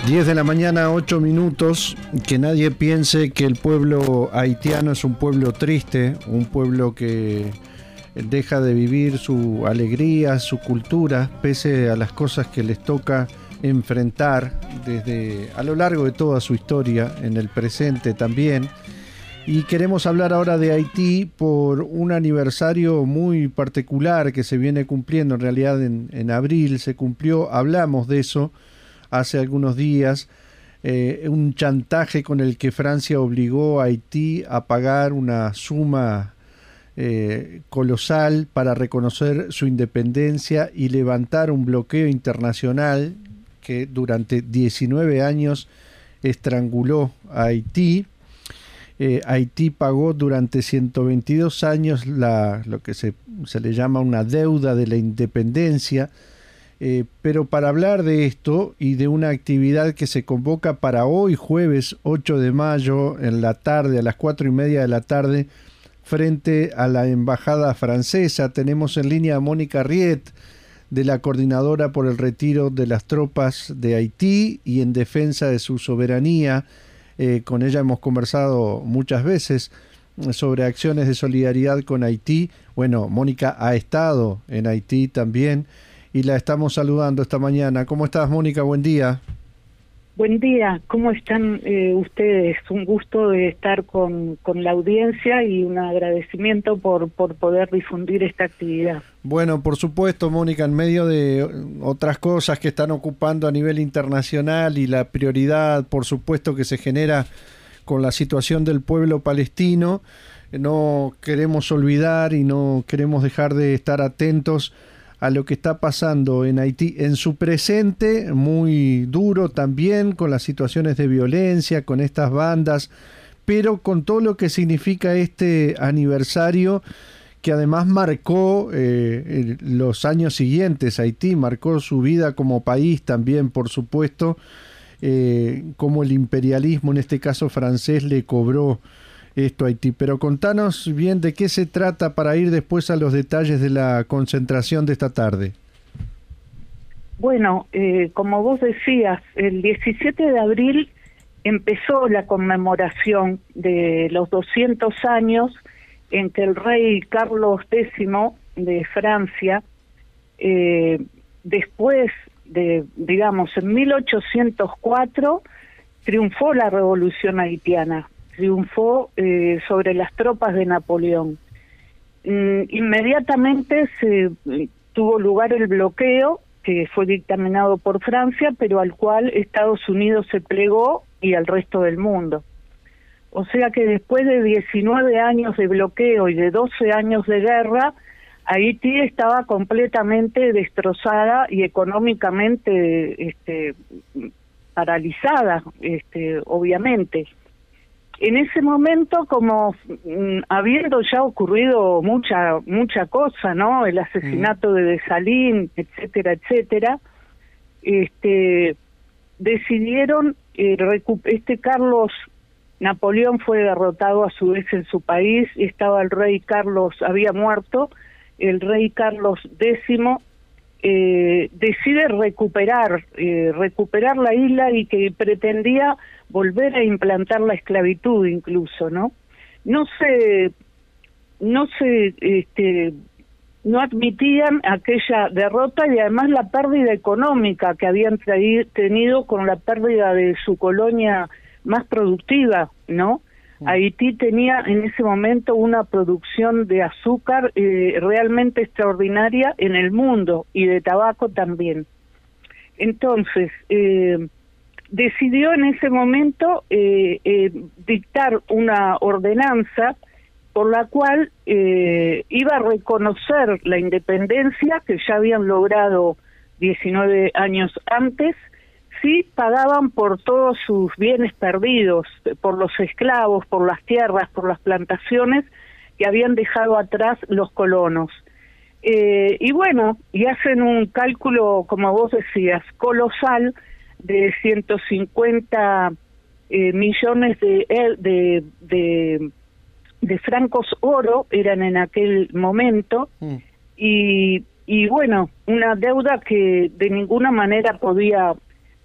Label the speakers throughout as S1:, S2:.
S1: 10 de la mañana, 8 minutos. Que nadie piense que el pueblo haitiano es un pueblo triste, un pueblo que deja de vivir su alegría, su cultura, pese a las cosas que les toca enfrentar desde a lo largo de toda su historia, en el presente también. Y queremos hablar ahora de Haití por un aniversario muy particular que se viene cumpliendo, en realidad en abril se cumplió, hablamos de eso hace algunos días, un chantaje con el que Francia obligó a Haití a pagar una suma colosal para reconocer su independencia y levantar un bloqueo internacional que durante 19 años estranguló a Haití. Haití pagó durante 122 años lo que se le llama una deuda de la independencia, pero para hablar de esto y de una actividad que se convoca para hoy, jueves 8 de mayo, en la tarde, a las 4:30 de la tarde, frente a la Embajada Francesa, tenemos en línea a Mónica Riet, de la Coordinadora por el Retiro de las Tropas de Haití y en defensa de su soberanía. Con ella hemos conversado muchas veces sobre acciones de solidaridad con Haití. Bueno, Mónica ha estado en Haití también y la estamos saludando esta mañana. ¿Cómo estás, Mónica? Buen día.
S2: Buen día, ¿cómo están ustedes? Un gusto de estar con la audiencia y un agradecimiento por poder difundir esta actividad.
S1: Bueno, por supuesto, Mónica, en medio de otras cosas que están ocupando a nivel internacional y la prioridad, por supuesto, que se genera con la situación del pueblo palestino, no queremos olvidar y no queremos dejar de estar atentos a lo que está pasando en Haití, en su presente, muy duro también, con las situaciones de violencia, con estas bandas, pero con todo lo que significa este aniversario, que además marcó los años siguientes. Haití marcó su vida como país también, por supuesto, como el imperialismo, en este caso francés, le cobró esto a Haití. Pero contanos bien de qué se trata para ir después a los detalles de la concentración de esta tarde.
S2: Bueno, como vos decías, el 17 de abril empezó la conmemoración de los 200 años en que el rey Carlos X de Francia, después de, digamos, en 1804, triunfó la revolución haitiana. Triunfó sobre las tropas de Napoleón. Inmediatamente se tuvo lugar el bloqueo, que fue dictaminado por Francia, pero al cual Estados Unidos se plegó y al resto del mundo. O sea que después de 19 años de bloqueo y de 12 años de guerra, Haití estaba completamente destrozada y económicamente paralizada, obviamente. En ese momento, como habiendo ya ocurrido mucha cosa, ¿no? El asesinato de Dessalines, etcétera, etcétera, decidieron, Carlos Napoleón fue derrotado a su vez en su país, estaba el rey Carlos, había muerto, el rey Carlos X decide recuperar la isla y que pretendía volver a implantar la esclavitud incluso, ¿no? No admitían aquella derrota y además la pérdida económica que habían tenido con la pérdida de su colonia más productiva, ¿no? Haití tenía en ese momento una producción de azúcar realmente extraordinaria en el mundo y de tabaco también. Entonces, decidió en ese momento dictar una ordenanza por la cual iba a reconocer la independencia que ya habían logrado 19 años antes, si pagaban por todos sus bienes perdidos, por los esclavos, por las tierras, por las plantaciones que habían dejado atrás los colonos. Y bueno, y hacen un cálculo, como vos decías, colosal de 150 millones de francos oro, eran en aquel momento, y bueno, una deuda que de ninguna manera podía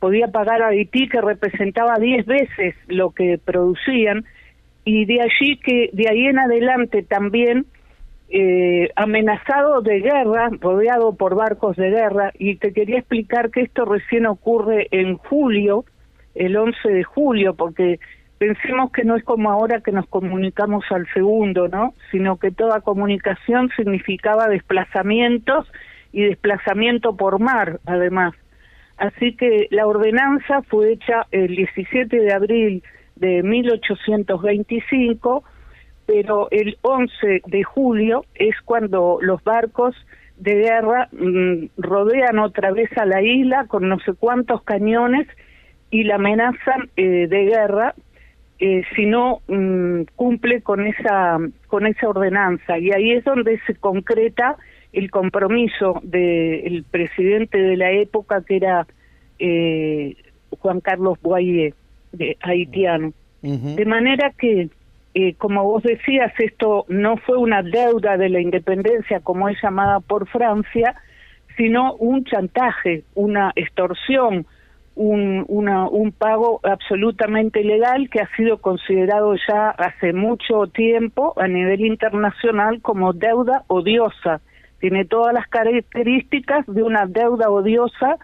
S2: podía pagar a Haití, que representaba 10 veces lo que producían, y de ahí en adelante también amenazado de guerra, rodeado por barcos de guerra. Y te quería explicar que esto recién ocurre en julio, el 11 de julio, porque pensemos que no es como ahora que nos comunicamos al segundo, ¿no? Sino que toda comunicación significaba desplazamientos y desplazamiento por mar, además. Así que la ordenanza fue hecha el 17 de abril de 1825, pero el 11 de julio es cuando los barcos de guerra rodean otra vez a la isla con no sé cuántos cañones y la amenazan de guerra si no cumple con esa ordenanza. Y ahí es donde se concreta el compromiso del presidente de la época, que era Juan Carlos Boyer, haitiano. De manera que, como vos decías, esto no fue una deuda de la independencia, como es llamada por Francia, sino un chantaje, una extorsión, un pago absolutamente ilegal, que ha sido considerado ya hace mucho tiempo a nivel internacional como deuda odiosa. Tiene todas las características de una deuda odiosa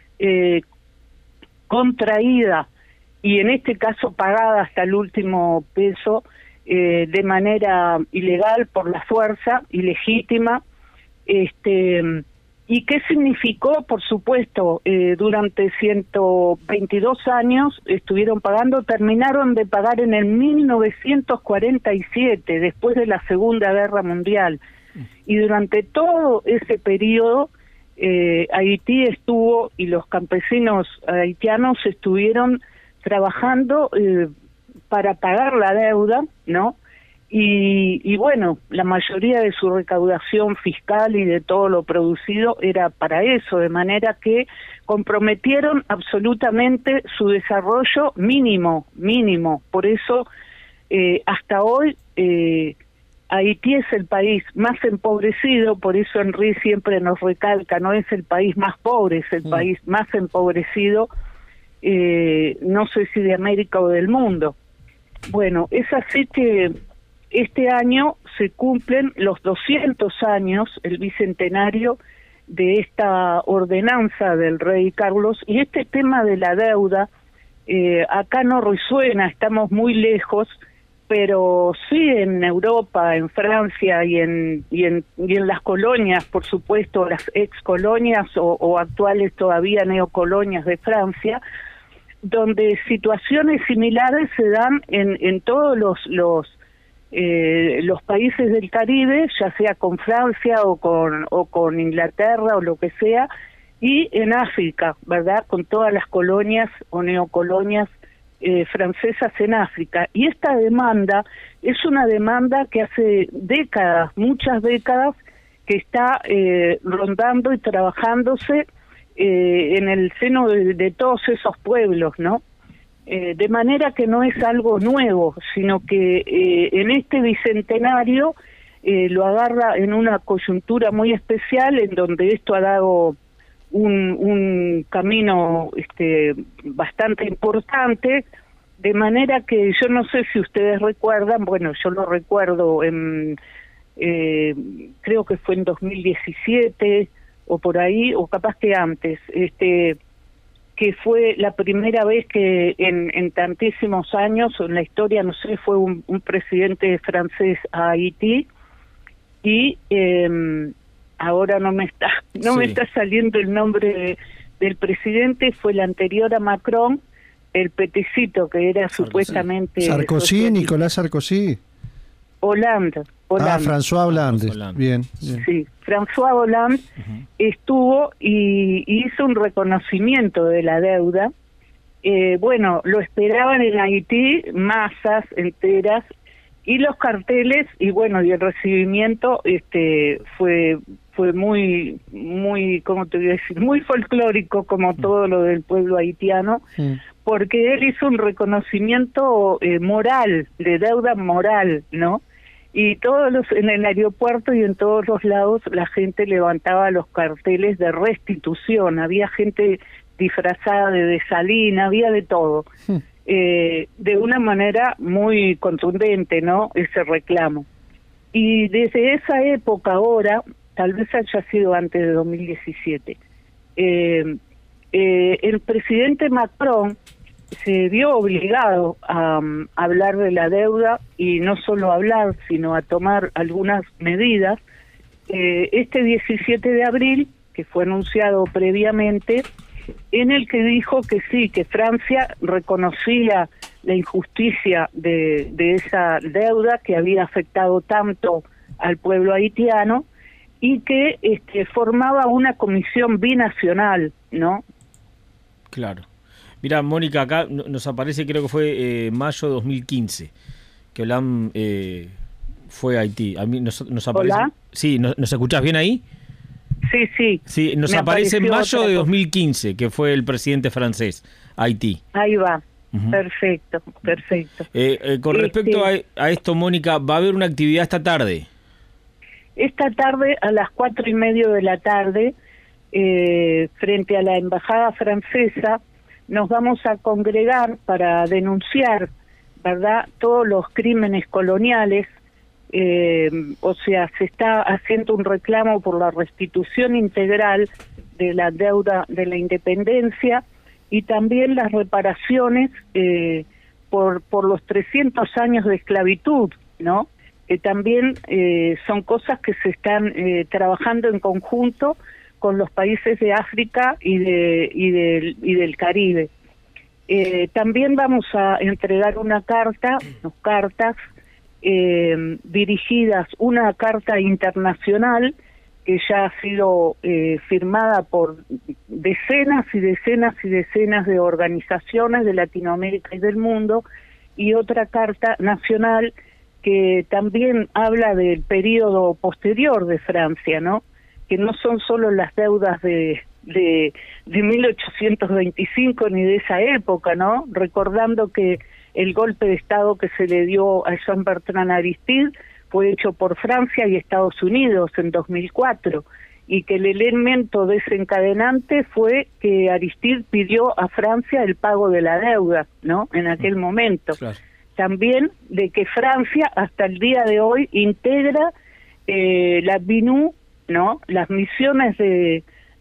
S2: contraída, y en este caso pagada hasta el último peso de manera ilegal, por la fuerza, ilegítima. ¿Y qué significó? Por supuesto, durante 122 años estuvieron pagando, terminaron de pagar en el 1947, después de la Segunda Guerra Mundial. Y durante todo ese periodo, Haití estuvo, y los campesinos haitianos estuvieron trabajando para pagar la deuda, ¿no? Y bueno, la mayoría de su recaudación fiscal y de todo lo producido era para eso, de manera que comprometieron absolutamente su desarrollo mínimo. Por eso, hasta hoy, Haití es el país más empobrecido, por eso Henry siempre nos recalca, no es el país más pobre, es el país más empobrecido, no sé si de América o del mundo. Bueno, es así que este año se cumplen los 200 años, el bicentenario de esta ordenanza del rey Carlos, y este tema de la deuda acá no resuena, estamos muy lejos, pero sí en Europa, en Francia y en las colonias, por supuesto, las ex colonias o actuales todavía neocolonias de Francia, donde situaciones similares se dan en todos los países del Caribe, ya sea con Francia o con Inglaterra o lo que sea, y en África, ¿verdad?, con todas las colonias o neocolonias francesas en África. Y esta demanda es una demanda que hace décadas, muchas décadas, que está rondando y trabajándose en el seno de todos esos pueblos, ¿no? De manera que no es algo nuevo, sino que en este bicentenario lo agarra en una coyuntura muy especial, en donde esto ha dado un camino bastante importante, de manera que yo no sé si ustedes recuerdan, bueno, yo lo recuerdo, creo que fue en 2017 o por ahí, o capaz que antes, que fue la primera vez que en tantísimos años, en la historia, no sé, fue un presidente francés a Haití, y ahora no me está saliendo el nombre del presidente, fue el anterior a Macron, el peticito que era supuestamente
S1: Sarkozy, Nicolás Sarkozy.
S2: Hollande.
S1: François Hollande. Bien.
S2: Sí, François Hollande estuvo y hizo un reconocimiento de la deuda. Bueno, lo esperaban en Haití masas enteras, y los carteles, y bueno, y el recibimiento fue muy, ¿cómo te voy a decir? Muy folclórico, como todo lo del pueblo haitiano, porque él hizo un reconocimiento moral, de deuda moral, ¿no? Y en el aeropuerto y en todos los lados la gente levantaba los carteles de restitución. Había gente disfrazada de Dessalines, había de todo. De una manera muy contundente, ¿no? Ese reclamo. Y desde esa época ahora, tal vez haya sido antes de 2017, el presidente Macron se vio obligado a hablar de la deuda, y no solo hablar, sino a tomar algunas medidas. Este 17 de abril, que fue anunciado previamente, en el que dijo que sí, que Francia reconocía la injusticia de esa deuda que había afectado tanto al pueblo haitiano, y que formaba una comisión binacional, ¿no?
S3: Claro. Mira, Mónica, acá nos aparece, creo que fue mayo de 2015, que Hollande fue a Haití. A mí nos aparece...
S2: ¿Hola?
S3: Sí, ¿nos escuchás bien ahí?
S2: Sí, sí.
S3: Sí, nos aparece en mayo de 2015, que fue el presidente francés a Haití.
S2: Ahí va. Perfecto, perfecto.
S3: Con respecto a esto, Mónica, va a haber una actividad esta tarde.
S2: Esta tarde a las 4:30 de la tarde, frente a la embajada francesa, nos vamos a congregar para denunciar, ¿verdad?, todos los crímenes coloniales. O sea, se está haciendo un reclamo por la restitución integral de la deuda de la independencia, y también las reparaciones por los 300 años de esclavitud, ¿no? Que también son cosas que se están trabajando en conjunto con los países de África y del Caribe. También vamos a entregar cartas dirigidas, una carta internacional que ya ha sido firmada por decenas y decenas y decenas de organizaciones de Latinoamérica y del mundo, y otra carta nacional que también habla del periodo posterior de Francia, ¿no? Que no son solo las deudas de 1825 ni de esa época, ¿no? Recordando que el golpe de Estado que se le dio a Jean-Bertrand Aristide fue hecho por Francia y Estados Unidos en 2004, y que el elemento desencadenante fue que Aristide pidió a Francia el pago de la deuda, ¿no?, en aquel momento. Claro. También de que Francia hasta el día de hoy integra la BINU, ¿no?, las misiones de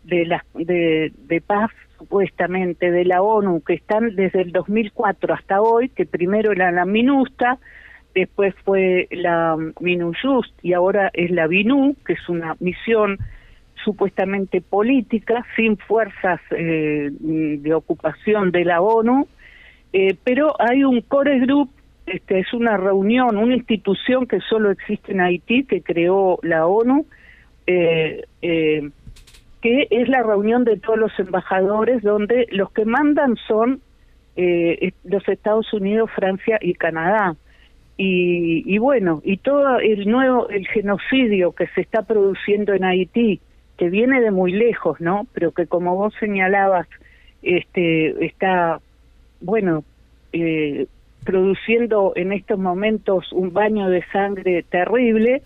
S2: paz, supuestamente, de la ONU, que están desde el 2004 hasta hoy, que primero era la MINUSTA, después fue la MINUJUST y ahora es la BINU, que es una misión supuestamente política, sin fuerzas de ocupación de la ONU, pero hay un core group, es una reunión, una institución que solo existe en Haití, que creó la ONU, que es la reunión de todos los embajadores, donde los que mandan son los Estados Unidos, Francia y Canadá. Y bueno, y todo el genocidio que se está produciendo en Haití, que viene de muy lejos, ¿no?, pero que, como vos señalabas, está, bueno, produciendo en estos momentos un baño de sangre terrible.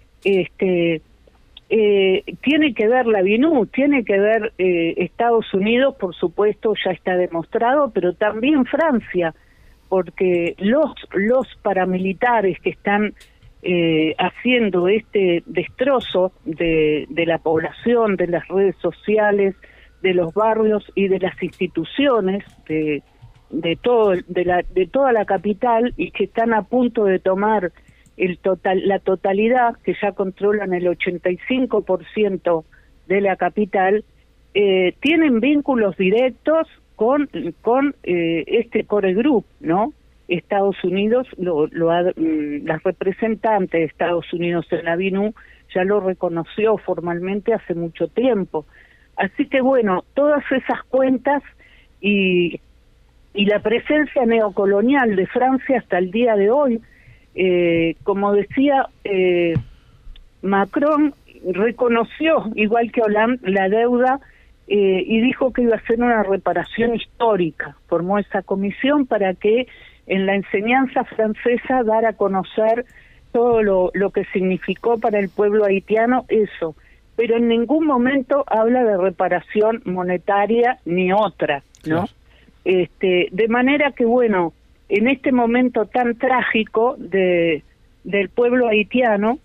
S2: Tiene que ver la BINU, tiene que ver Estados Unidos, por supuesto, ya está demostrado, pero también Francia, porque los paramilitares que están haciendo este destrozo de la población, de las redes sociales, de los barrios y de las instituciones de toda la capital, y que están a punto de tomar la totalidad, que ya controlan el 85% de la capital, tienen vínculos directos con este core group, ¿no? Estados Unidos, las representantes de Estados Unidos en la BINU ya lo reconoció formalmente hace mucho tiempo. Así que bueno, todas esas cuentas y la presencia neocolonial de Francia hasta el día de hoy, como decía, Macron reconoció, igual que Hollande, la deuda y dijo que iba a hacer una reparación histórica. Formó esa comisión para que en la enseñanza francesa dar a conocer todo lo que significó para el pueblo haitiano eso, pero en ningún momento habla de reparación monetaria ni otra, ¿no?
S3: Claro.
S2: De manera que, bueno, en este momento tan trágico del pueblo haitiano,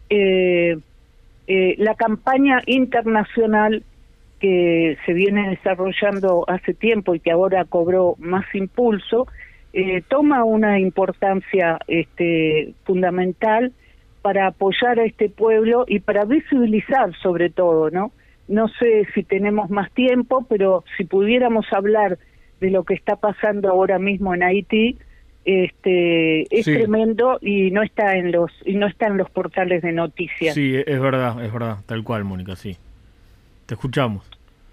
S2: la campaña internacional que se viene desarrollando hace tiempo y que ahora cobró más impulso, toma una importancia fundamental para apoyar a este pueblo y para visibilizar sobre todo, ¿no? No sé si tenemos más tiempo, pero si pudiéramos hablar de lo que está pasando ahora mismo en Haití, es
S3: Sí.
S2: tremendo y no está en los portales de noticias.
S3: Sí, es verdad, tal cual, Mónica, sí. Te escuchamos.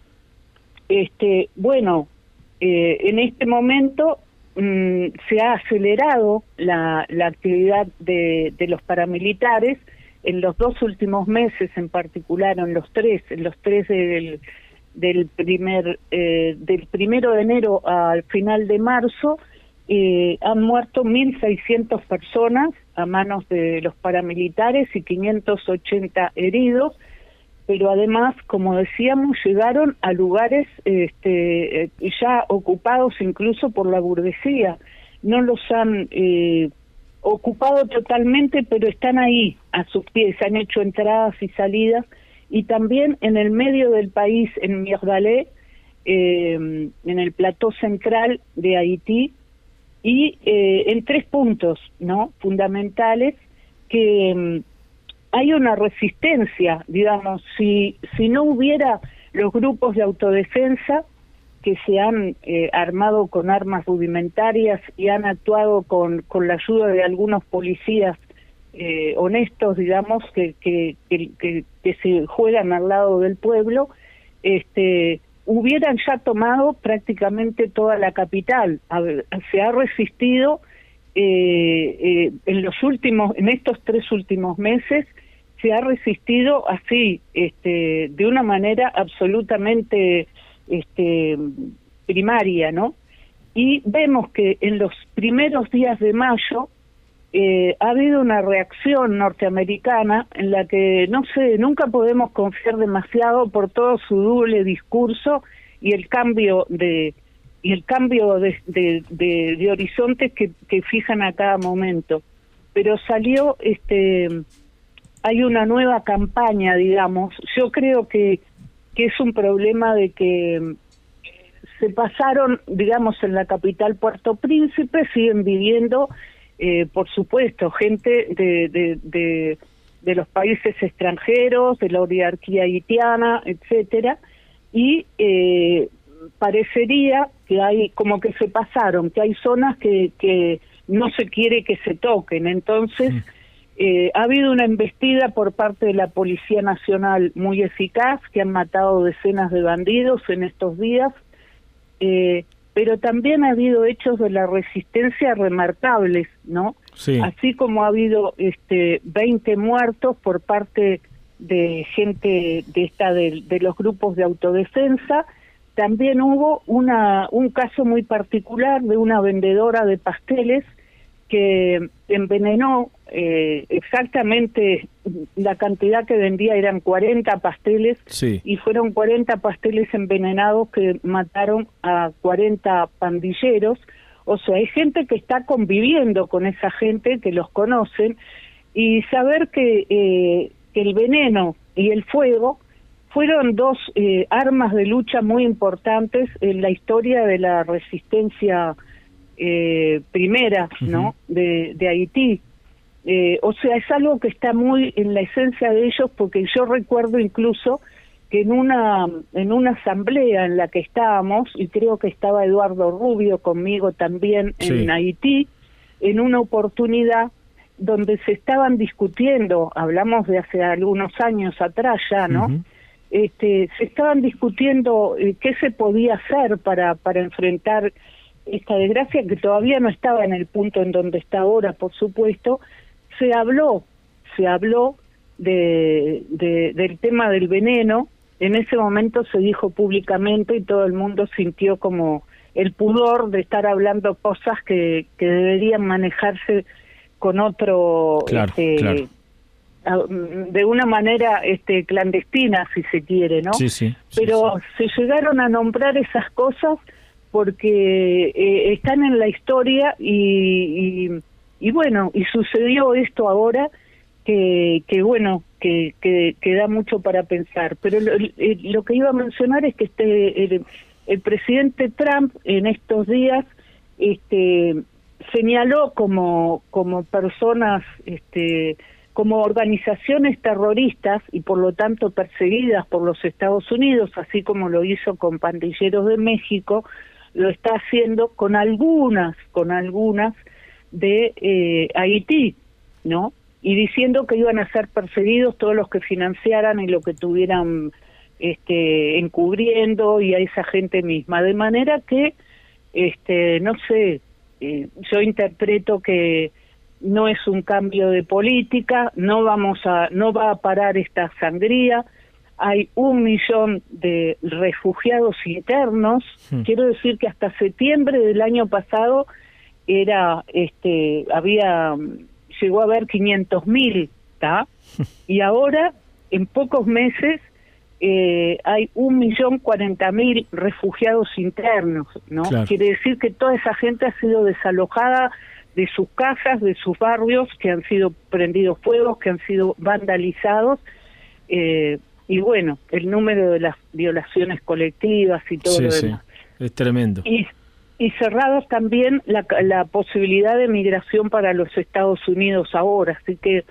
S2: Bueno, en este momento se ha acelerado la actividad de los paramilitares en los 2 últimos meses, en particular en los tres del 1 de enero al final de marzo, han muerto 1.600 personas a manos de los paramilitares y 580 heridos, pero además, como decíamos, llegaron a lugares ya ocupados incluso por la burguesía. No los han ocupado totalmente, pero están ahí, a sus pies, han hecho entradas y salidas, y también en el medio del país, en Mierdalé, en el plató central de Haití, y en 3 puntos, ¿no?, fundamentales, que hay una resistencia, digamos, si no hubiera los grupos de autodefensa que se han armado con armas rudimentarias y han actuado con la ayuda de algunos policías honestos, digamos, que se juegan al lado del pueblo, hubieran ya tomado prácticamente toda la capital. Se ha resistido en estos 3 últimos meses, se ha resistido así, de una manera absolutamente primaria, ¿no? Y vemos que en los primeros días de mayo ha habido una reacción norteamericana en la que, no sé, nunca podemos confiar demasiado por todo su doble discurso y el cambio de horizontes que fijan a cada momento. Pero salió, hay una nueva campaña, digamos. Yo creo que es un problema de que se pasaron, digamos, en la capital Puerto Príncipe, siguen viviendo, por supuesto, gente de los países extranjeros, de la oligarquía haitiana, etcétera, y parecería que hay, como que se pasaron, que hay zonas que no se quiere que se toquen. Entonces, ha habido una embestida por parte de la Policía Nacional muy eficaz, que han matado decenas de bandidos en estos días, pero también ha habido hechos de la resistencia remarcables, ¿no?
S3: Sí.
S2: Así como ha habido 20 muertos por parte de gente de los grupos de autodefensa. También hubo un caso muy particular de una vendedora de pasteles que envenenó exactamente la cantidad que vendía, eran 40 pasteles,
S3: Sí.
S2: y fueron 40 pasteles envenenados que mataron a 40 pandilleros. O sea, hay gente que está conviviendo con esa gente, que los conocen, y saber que el veneno y el fuego fueron 2 armas de lucha muy importantes en la historia de la resistencia primera, ¿no?, de Haití. O sea, es algo que está muy en la esencia de ellos, porque yo recuerdo incluso que en una asamblea en la que estábamos, y creo que estaba Eduardo Rubio conmigo también en Haití, en una oportunidad donde se estaban discutiendo, hablamos de hace algunos años atrás ya, ¿no? Se estaban discutiendo qué se podía hacer para enfrentar esta desgracia, que todavía no estaba en el punto en donde está ahora, por supuesto. Se habló del tema del veneno. En ese momento se dijo públicamente y todo el mundo sintió como el pudor de estar hablando cosas que deberían manejarse con otro
S3: Claro.
S2: de una manera clandestina, si se quiere, ¿no?
S3: Sí.
S2: Pero se llegaron a nombrar esas cosas porque están en la historia y bueno, y sucedió esto ahora que da mucho para pensar. Pero lo que iba a mencionar es que el presidente Trump en estos días señaló como personas, como organizaciones terroristas y por lo tanto perseguidas por los Estados Unidos, así como lo hizo con pandilleros de México, lo está haciendo con algunas de Haití, ¿no? Y diciendo que iban a ser perseguidos todos los que financiaran y lo que tuvieran encubriendo y a esa gente misma, de manera que no sé, yo interpreto que no es un cambio de política, no va a parar esta sangría. Hay 1 millón de refugiados internos. Quiero decir que hasta septiembre del año pasado llegó a haber 500.000, ¿tá? Y ahora, en pocos meses, hay 1.040.000 refugiados internos, ¿no?
S3: Claro.
S2: Quiere decir que toda esa gente ha sido desalojada de sus casas, de sus barrios, que han sido prendidos fuegos, que han sido vandalizados, y bueno, el número de las violaciones colectivas y todo lo demás.
S3: Es tremendo.
S2: Y cerrados también la posibilidad de migración para los Estados Unidos ahora, así que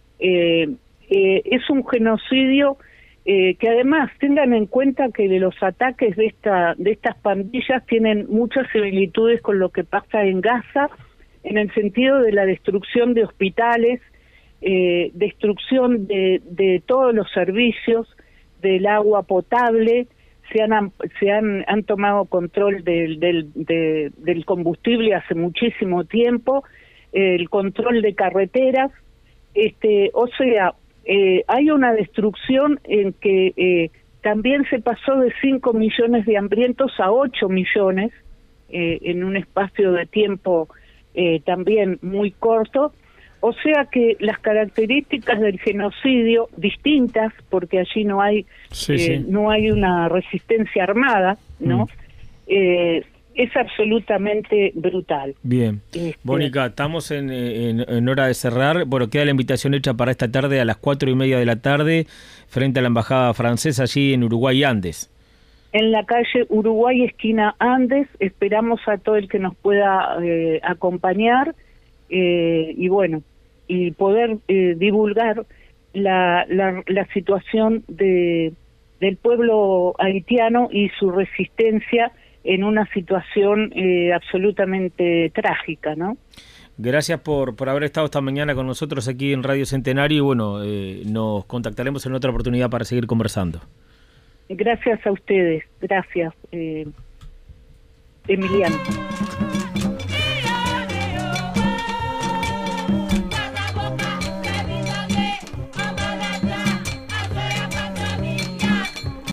S2: es un genocidio que además tengan en cuenta que los ataques de estas pandillas tienen muchas similitudes con lo que pasa en Gaza, en el sentido de la destrucción de hospitales, destrucción de todos los servicios, del agua potable. Han tomado control del combustible hace muchísimo tiempo, el control de carreteras, o sea, hay una destrucción en que también se pasó de 5 millones de hambrientos a 8 millones en un espacio de tiempo también muy corto. O sea que las características del genocidio distintas, porque allí no hay no hay una resistencia armada, ¿no? Es absolutamente brutal.
S3: Bien. Mónica, estamos en hora de cerrar. Bueno, queda la invitación hecha para esta tarde a las 4:30 de la tarde frente a la Embajada Francesa allí en Uruguay Andes.
S2: En la calle Uruguay, esquina Andes, esperamos a todo el que nos pueda acompañar y bueno, y poder divulgar la situación del pueblo haitiano y su resistencia en una situación absolutamente trágica, ¿no?
S3: Gracias por haber estado esta mañana con nosotros aquí en Radio Centenario y bueno, nos contactaremos en otra oportunidad para seguir conversando.
S2: Gracias a ustedes, gracias, Emiliano.